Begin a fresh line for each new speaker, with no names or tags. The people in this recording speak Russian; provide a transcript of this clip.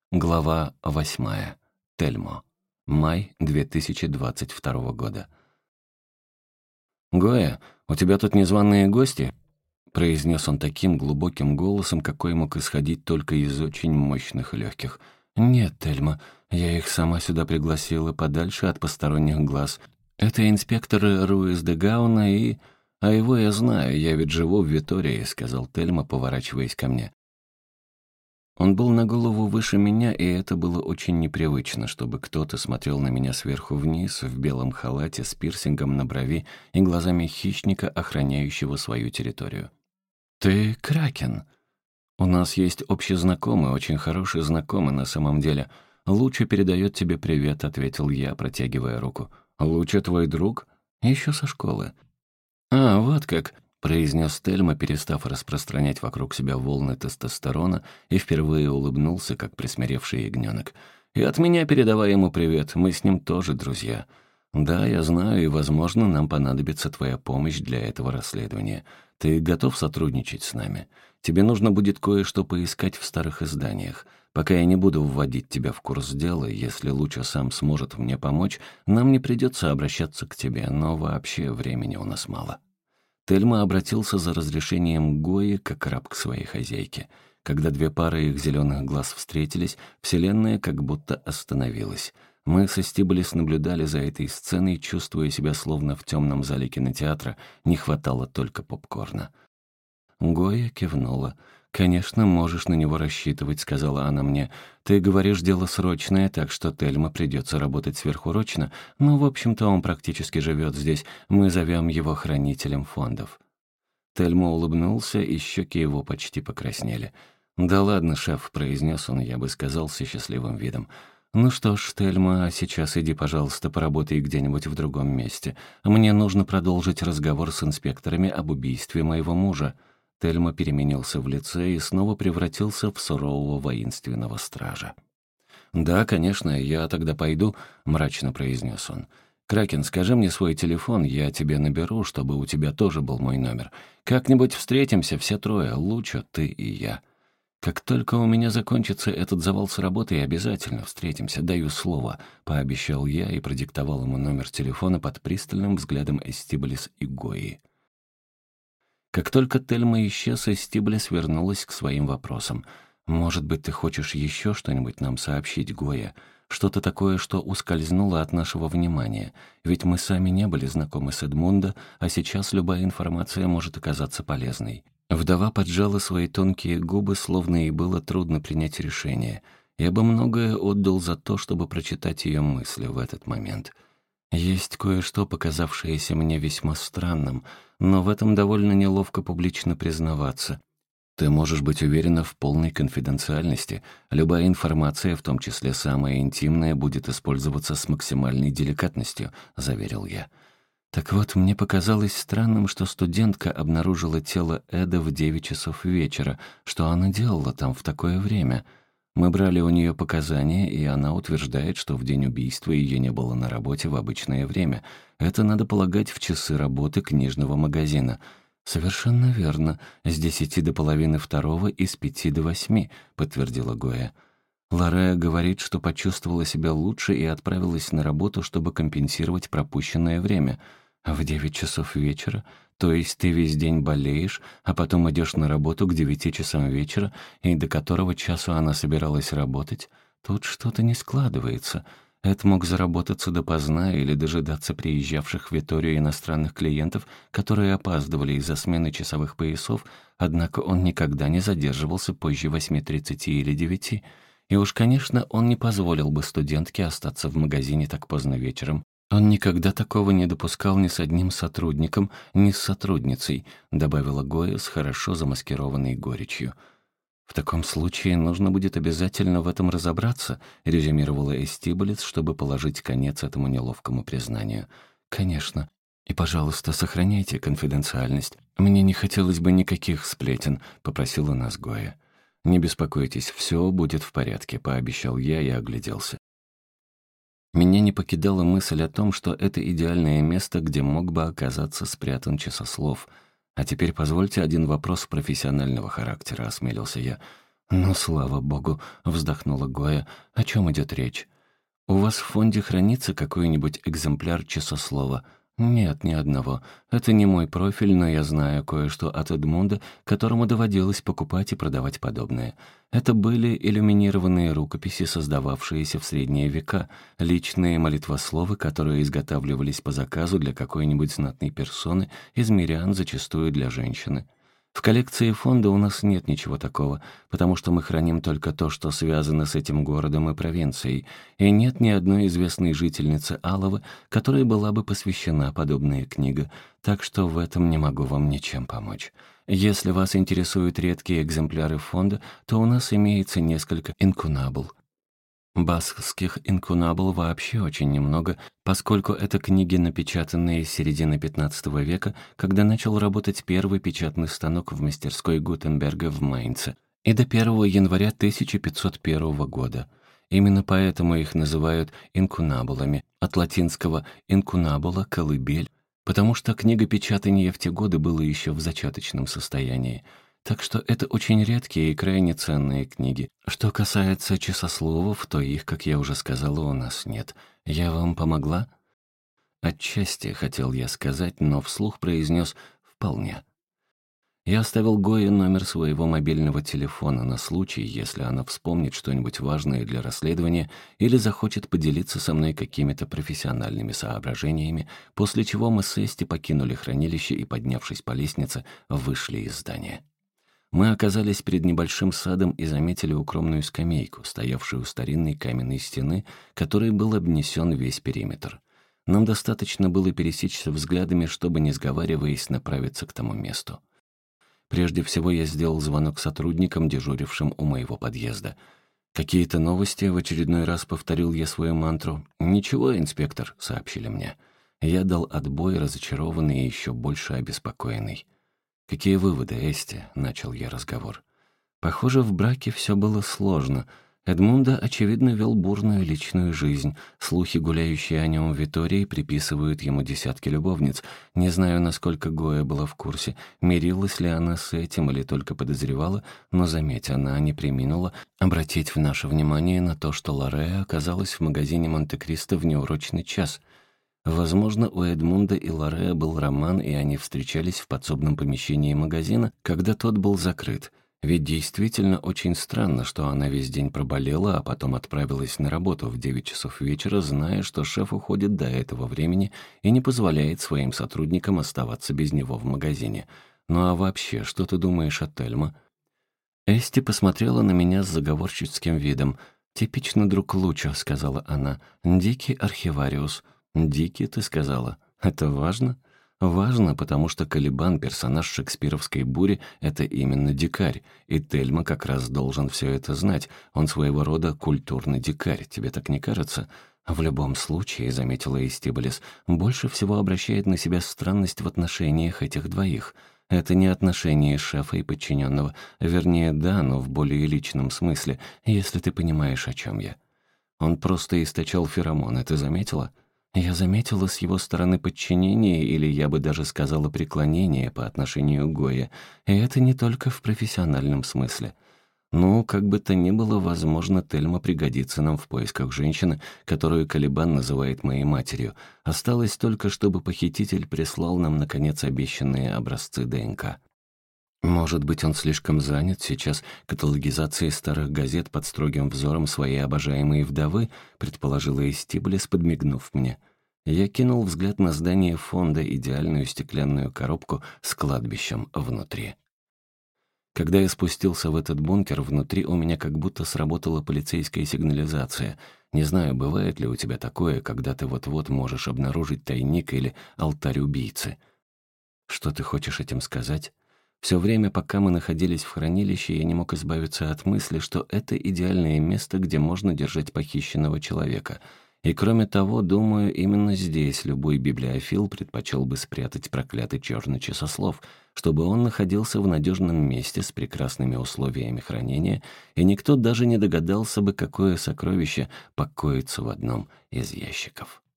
Глава 8. Тельмо. Май 2022 года. «Гоя, у тебя тут незваные гости?» — произнес он таким глубоким голосом, какой мог исходить только из очень мощных легких. «Нет, Тельма, я их сама сюда пригласила, подальше от посторонних глаз. Это инспектор Руис де Гауна и... А его я знаю, я ведь живу в Витории», — сказал Тельма, поворачиваясь ко мне. Он был на голову выше меня, и это было очень непривычно, чтобы кто-то смотрел на меня сверху вниз, в белом халате, с пирсингом на брови и глазами хищника, охраняющего свою территорию. «Ты Кракен. У нас есть общий знакомый, очень хороший знакомый на самом деле. Лучше передает тебе привет», — ответил я, протягивая руку. «Лучше твой друг? Еще со школы». «А, вот как», — произнес Тельма, перестав распространять вокруг себя волны тестостерона, и впервые улыбнулся, как присмиревший ягненок. «И от меня передавай ему привет, мы с ним тоже друзья. Да, я знаю, и, возможно, нам понадобится твоя помощь для этого расследования. Ты готов сотрудничать с нами? Тебе нужно будет кое-что поискать в старых изданиях. Пока я не буду вводить тебя в курс дела, если Луча сам сможет мне помочь, нам не придется обращаться к тебе, но вообще времени у нас мало». Тельма обратился за разрешением к Гойе, как раб к своей хозяйке. Когда две пары их зеленых глаз встретились, вселенная как будто остановилась. Мы со Стиблис наблюдали за этой сценой, чувствуя себя словно в темном зале кинотеатра, не хватало только попкорна. Гойя кивнула. «Конечно, можешь на него рассчитывать», — сказала она мне. «Ты говоришь, дело срочное, так что Тельма придется работать сверхурочно, но, в общем-то, он практически живет здесь. Мы зовем его хранителем фондов». Тельма улыбнулся, и щеки его почти покраснели. «Да ладно, шеф», — произнес он, я бы сказал, со счастливым видом. «Ну что ж, Тельма, а сейчас иди, пожалуйста, поработай где-нибудь в другом месте. Мне нужно продолжить разговор с инспекторами об убийстве моего мужа». Тельма переменился в лице и снова превратился в сурового воинственного стража. «Да, конечно, я тогда пойду», — мрачно произнес он. «Кракен, скажи мне свой телефон, я тебе наберу, чтобы у тебя тоже был мой номер. Как-нибудь встретимся все трое, Луча, ты и я. Как только у меня закончится этот завал с работой, обязательно встретимся, даю слово», — пообещал я и продиктовал ему номер телефона под пристальным взглядом Эстиблис и Гои. Как только Тельма исчез, Эстиблис вернулась к своим вопросам. «Может быть, ты хочешь еще что-нибудь нам сообщить, Гоя? Что-то такое, что ускользнуло от нашего внимания? Ведь мы сами не были знакомы с Эдмундо, а сейчас любая информация может оказаться полезной». Вдова поджала свои тонкие губы, словно ей было трудно принять решение. Я бы многое отдал за то, чтобы прочитать ее мысли в этот момент. Есть кое-что, показавшееся мне весьма странным, но в этом довольно неловко публично признаваться. Ты можешь быть уверена в полной конфиденциальности. Любая информация, в том числе самая интимная, будет использоваться с максимальной деликатностью», — заверил я. Так вот, мне показалось странным, что студентка обнаружила тело Эда в 9 часов вечера. Что она делала там в такое время? Мы брали у нее показания, и она утверждает, что в день убийства ее не было на работе в обычное время. Это, надо полагать, в часы работы книжного магазина. «Совершенно верно. С 10 до половины второго и с 5 до 8», — подтвердила Гоя. Лорея говорит, что почувствовала себя лучше и отправилась на работу, чтобы компенсировать пропущенное время. А в 9 часов вечера? То есть ты весь день болеешь, а потом идешь на работу к 9 часам вечера, и до которого часу она собиралась работать? Тут что-то не складывается. Эд мог заработаться допоздна или дожидаться приезжавших в Виторию иностранных клиентов, которые опаздывали из-за смены часовых поясов, однако он никогда не задерживался позже 8:30 или 9. И уж, конечно, он не позволил бы студентке остаться в магазине так поздно вечером. Он никогда такого не допускал ни с одним сотрудником, ни с сотрудницей, добавила Гоя с хорошо замаскированной горечью. «В таком случае нужно будет обязательно в этом разобраться», резюмировала Эстиблис, чтобы положить конец этому неловкому признанию. «Конечно. И, пожалуйста, сохраняйте конфиденциальность. Мне не хотелось бы никаких сплетен», — попросила нас Гоя. «Не беспокойтесь, все будет в порядке», — пообещал я и огляделся. Меня не покидала мысль о том, что это идеальное место, где мог бы оказаться спрятан часослов. «А теперь позвольте один вопрос профессионального характера», — осмелился я. «Ну, слава богу», — вздохнула Гоя. «О чем идет речь? У вас в фонде хранится какой-нибудь экземпляр часослова?» «Нет, ни одного. Это не мой профиль, но я знаю кое-что от Эдмунда, которому доводилось покупать и продавать подобное. Это были иллюминированные рукописи, создававшиеся в средние века, личные молитвословы, которые изготавливались по заказу для какой-нибудь знатной персоны, из мирян, зачастую для женщины. В коллекции фонда у нас нет ничего такого, потому что мы храним только то, что связано с этим городом и провинцией, и нет ни одной известной жительницы Алова, которой была бы посвящена подобная книга, так что в этом не могу вам ничем помочь. Если вас интересуют редкие экземпляры фонда, то у нас имеется несколько инкунабул. Баскских инкунабул вообще очень немного, поскольку это книги, напечатанные с середины XV века, когда начал работать первый печатный станок в мастерской Гутенберга в Майнце, и до 1 января 1501 года. Именно поэтому их называют инкунабулами, от латинского «инкунабула» — «колыбель», потому что книгопечатание в те годы было еще в зачаточном состоянии. Так что это очень редкие и крайне ценные книги. Что касается часословов, то их, как я уже сказала, у нас нет. Я вам помогла? Отчасти, хотел я сказать, но вслух произнес «вполне». Я оставил Гое номер своего мобильного телефона на случай, если она вспомнит что-нибудь важное для расследования или захочет поделиться со мной какими-то профессиональными соображениями, после чего мы с Эсти покинули хранилище и, поднявшись по лестнице, вышли из здания. Мы оказались перед небольшим садом и заметили укромную скамейку, стоявшую у старинной каменной стены, которой был обнесен весь периметр. Нам достаточно было пересечься взглядами, чтобы, не сговариваясь, направиться к тому месту. Прежде всего я сделал звонок сотрудникам, дежурившим у моего подъезда. «Какие-то новости?» — в очередной раз повторил я свою мантру. «Ничего, инспектор», — сообщили мне. Я дал отбой, разочарованный и еще больше обеспокоенный. «Какие выводы, Эсти?» — начал я разговор. Похоже, в браке все было сложно. Эдмунда, очевидно, вел бурную личную жизнь. Слухи, гуляющие о нем в Витории, приписывают ему десятки любовниц. Не знаю, насколько Гоя была в курсе, мирилась ли она с этим или только подозревала, но, заметь, она не преминула обратить в наше внимание на то, что Лорея оказалась в магазине Монте-Кристо в неурочный час. Возможно, у Эдмунда и Лорея был роман, и они встречались в подсобном помещении магазина, когда тот был закрыт. Ведь действительно очень странно, что она весь день проболела, а потом отправилась на работу в 9 часов вечера, зная, что шеф уходит до этого времени и не позволяет своим сотрудникам оставаться без него в магазине. Ну а вообще, что ты думаешь о Тельма? Эсти посмотрела на меня с заговорщицким видом. «Типично друг Лучо», — сказала она. «Дикий архивариус». «Дикий, ты сказала? Это важно?» Важно, потому что Калибан, персонаж шекспировской бури, это именно дикарь, и Тельма как раз должен все это знать. Он своего рода культурный дикарь, тебе так не кажется? В любом случае, заметила Эстибалис, больше всего обращает на себя странность в отношениях этих двоих. Это не отношения шефа и подчиненного, вернее, да, но в более личном смысле, если ты понимаешь, о чем я. Он просто источал феромоны, ты заметила? Я заметила с его стороны подчинение, или я бы даже сказала преклонение по отношению к Гое, и это не только в профессиональном смысле. Ну, как бы то ни было, возможно, Тельма пригодится нам в поисках женщины, которую Калибан называет моей матерью. Осталось только, чтобы похититель прислал нам, наконец, обещанные образцы ДНК. Может быть, он слишком занят сейчас каталогизацией старых газет под строгим взором своей обожаемой вдовы, предположила Эстиблес, подмигнув мне. Я кинул взгляд на здание фонда, идеальную стеклянную коробку с кладбищем внутри. Когда я спустился в этот бункер, внутри у меня как будто сработала полицейская сигнализация. Не знаю, бывает ли у тебя такое, когда ты вот-вот можешь обнаружить тайник или алтарь убийцы. Что ты хочешь этим сказать? Все время, пока мы находились в хранилище, я не мог избавиться от мысли, что это идеальное место, где можно держать похищенного человека. И кроме того, думаю, именно здесь любой библиофил предпочел бы спрятать проклятый черный часослов, чтобы он находился в надежном месте с прекрасными условиями хранения, и никто даже не догадался бы, какое сокровище покоится в одном из ящиков.